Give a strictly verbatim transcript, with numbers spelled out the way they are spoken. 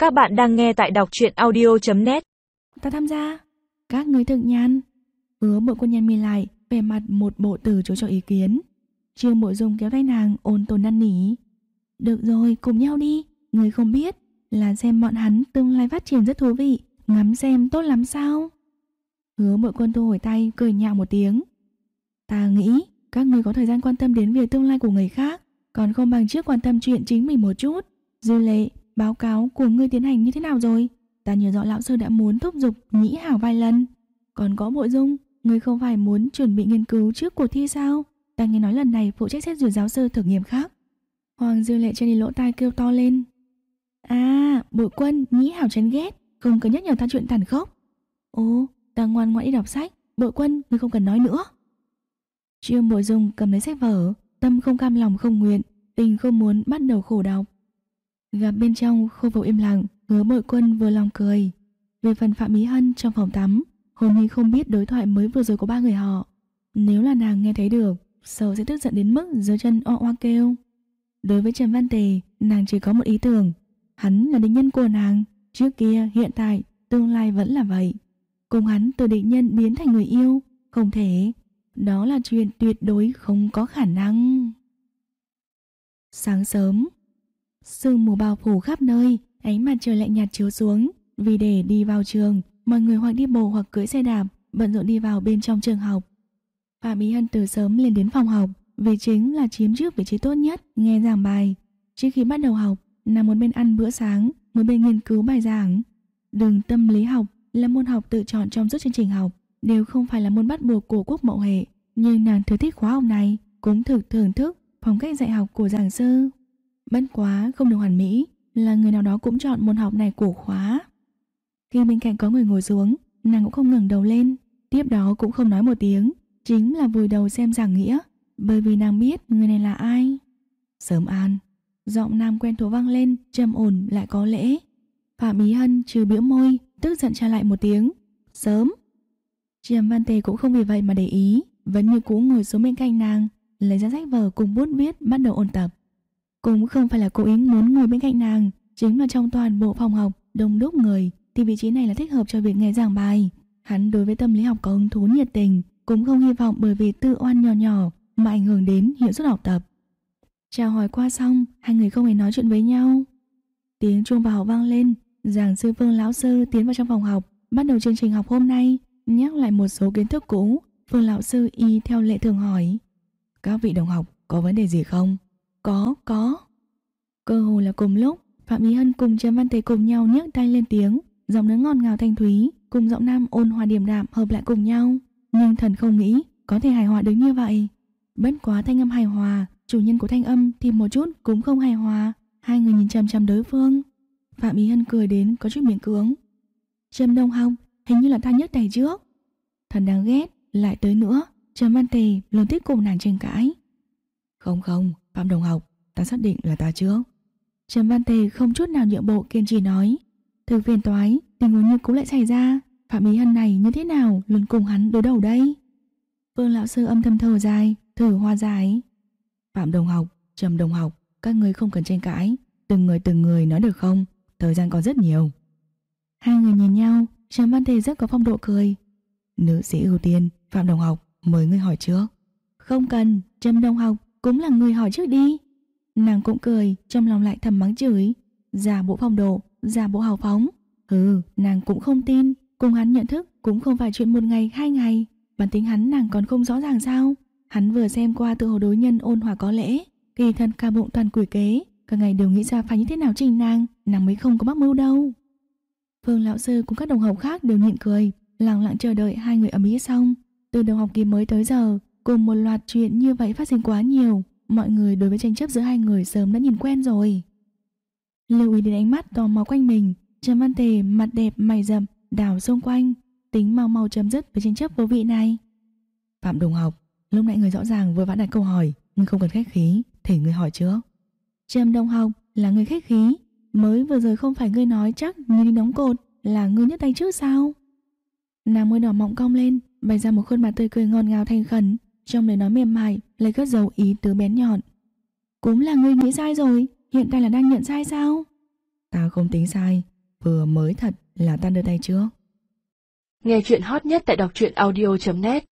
Các bạn đang nghe tại đọc truyện audio chấm net. Ta tham gia. Các người thực nhan. Hứa Bội Quân nhăn mi lại, vẻ mặt một bộ từ chối cho ý kiến. Trương Bội Dung kéo tay nàng, ôn tồn năn nỉ. Được rồi, cùng nhau đi. Người không biết là xem bọn hắn tương lai phát triển rất thú vị, ngắm xem tốt lắm sao? Hứa Bội Quân thu hồi tay, cười nhạo một tiếng. Ta nghĩ các người có thời gian quan tâm đến việc tương lai của người khác, còn không bằng trước quan tâm chuyện chính mình một chút. Dư Lệ, báo cáo của ngươi tiến hành như thế nào rồi? Ta nhớ rõ lão sư đã muốn thúc giục Nhĩ Hảo vài lần. Còn có Bội Dung, ngươi không phải muốn chuẩn bị nghiên cứu trước cuộc thi sao? Ta nghe nói lần này phụ trách xét duyệt giáo sư thử nghiệm khác. Hoàng Dư Lệ trên đi lỗ tai kêu to lên. À, Bội Quân, Nhĩ Hảo chán ghét, không cần nhắc nhở ta chuyện tàn khốc. Ồ, ta ngoan ngoãn đi đọc sách. Bội Quân, ngươi không cần nói nữa. Trương Bội Dung cầm lấy sách vở, tâm không cam lòng không nguyện, tình không muốn bắt đầu khổ đọc. Gặp bên trong khu vực im lặng, Hứa Bội Quân vừa lòng cười. Về phần Phạm Ý Hân trong phòng tắm, hồn nhiên không biết đối thoại mới vừa rồi của ba người họ. Nếu là nàng nghe thấy được, sợ sẽ tức giận đến mức giơ chân oa oa kêu. Đối với Trầm Văn Tề, nàng chỉ có một ý tưởng. Hắn là địch nhân của nàng, trước kia, hiện tại, tương lai vẫn là vậy. Cùng hắn từ địch nhân biến thành người yêu, không thể. Đó là chuyện tuyệt đối không có khả năng. Sáng sớm, sương mù bao phủ khắp nơi, ánh mặt trời lạnh nhạt chiếu xuống. Vì để đi vào trường, mọi người hoặc đi bộ hoặc cưỡi xe đạp, bận rộn đi vào bên trong trường học. Phạm Ý Hân từ sớm lên đến phòng học, vì chính là chiếm trước vị trí tốt nhất nghe giảng bài. Trước khi bắt đầu học, nàng một bên ăn bữa sáng, một bên nghiên cứu bài giảng. Đường tâm lý học là môn học tự chọn trong suốt chương trình học, đều không phải là môn bắt buộc của Quốc Mậu Hệ, nhưng nàng thừa thích khóa học này cũng thực thưởng thức phong cách dạy học của giảng sư. Bất quá không được hoàn mỹ là người nào đó cũng chọn môn học này của khóa. Khi bên cạnh có người ngồi xuống, nàng cũng không ngẩng đầu lên, tiếp đó cũng không nói một tiếng, chính là vùi đầu xem giảng nghĩa, bởi vì nàng biết người này là ai. Sớm an, giọng nam quen thuộc vang lên, trầm ổn lại có lễ. Phạm Ý Hân trừ bĩu môi, tức giận trả lại một tiếng. Sớm. Trầm Văn Tề cũng không vì vậy mà để ý, vẫn như cũ ngồi xuống bên cạnh nàng, lấy ra sách vở cùng bút viết bắt đầu ôn tập. Cũng không phải là cố ý muốn ngồi bên cạnh nàng, chính là trong toàn bộ phòng học đông đúc người thì vị trí này là thích hợp cho việc nghe giảng bài. Hắn đối với tâm lý học có hứng thú nhiệt tình, cũng không hy vọng bởi vì tự oan nhỏ nhỏ mà ảnh hưởng đến hiệu suất học tập. Chào hỏi qua xong, hai người không hề nói chuyện với nhau. Tiếng chuông vào học vang lên, giảng sư Phương lão sư tiến vào trong phòng học, bắt đầu chương trình học hôm nay, nhắc lại một số kiến thức cũ. Phương lão sư y theo lệ thường hỏi: các vị đồng học có vấn đề gì không? Có, có. Cơ hồ là cùng lúc, Phạm Ý Hân cùng Trầm Văn Tề cùng nhau nhấc tay lên tiếng, giọng nói ngọt ngào thanh thúy cùng giọng nam ôn hòa điềm đạm hợp lại cùng nhau, nhưng thần không nghĩ có thể hài hòa được như vậy. Bất quá thanh âm hài hòa, chủ nhân của thanh âm thì một chút cũng không hài hòa. Hai người nhìn chằm chằm đối phương. Phạm Ý Hân cười đến có chút miễn cưỡng. Trầm đồng học, hình như là ta nhấc tay trước. Thần đáng ghét, lại tới nữa. Trầm Văn Tề luôn thích cùng nàng tranh cãi. Không không, Phạm đồng học, ta xác định là ta trước. Trầm Văn Tề không chút nào nhượng bộ, kiên trì nói. Thực phiền toái, tình huống như cũ lại xảy ra. Phạm Ý Hân này như thế nào luôn cùng hắn đối đầu đây? Phương lão sư âm thầm thở dài, thử hòa giải. Phạm đồng học, Trầm đồng học, các người không cần tranh cãi, từng người từng người nói được không? Thời gian còn rất nhiều. Hai người nhìn nhau, Trầm Văn Tề rất có phong độ cười. Nữ sĩ ưu tiên, Phạm đồng học, mời ngươi hỏi trước. Không cần, Trầm đồng học cũng là người hỏi trước đi. Nàng cũng cười, trong lòng lại thầm mắng chửi. Giả bộ phong độ, giả bộ hào phóng. Ừ, nàng cũng không tin, cùng hắn nhận thức cũng không phải chuyện một ngày hai ngày. Bản tính hắn nàng còn không rõ ràng sao? Hắn vừa xem qua tự hồ đối nhân ôn hòa có lễ, kỳ thật ca bụng toàn quỷ kế, cả ngày đều nghĩ ra phải như thế nào trình nàng, nàng mới không có mắc mưu đâu. Phương lão sư cùng các đồng học khác đều nhịn cười, lặng lặng chờ đợi hai người ầm ĩ xong. Từ đầu học kỳ mới tới giờ, cùng một loạt chuyện như vậy phát sinh quá nhiều, mọi người đối với tranh chấp giữa hai người sớm đã nhìn quen rồi. Lưu ý đến ánh mắt tò mò quanh mình, Trầm Văn Tề mặt đẹp mày rậm đảo xung quanh, tính mau mau chấm dứt với tranh chấp vô vị này. Phạm đồng học, lúc nãy người rõ ràng vừa vặn đặt câu hỏi, ngươi không cần khách khí, thỉnh ngươi hỏi trước. Trầm đồng học là người khách khí, mới vừa rồi không phải ngươi nói chắc như đi đóng cột là ngươi nhấc tay trước sao? Nàng môi đỏ mọng cong lên, bày ra một khuôn mặt tươi cười ngọt ngào thanh khẩn, trong lời nói mềm mại lấy cất dấu ý tứ bén nhọn. Cũng là ngươi nghĩ sai rồi, hiện tại là đang nhận sai sao? Ta không tính sai, Vừa mới thật là ta đưa tay trước. Nghe chuyện hot nhất tại đọc truyện audio chấm net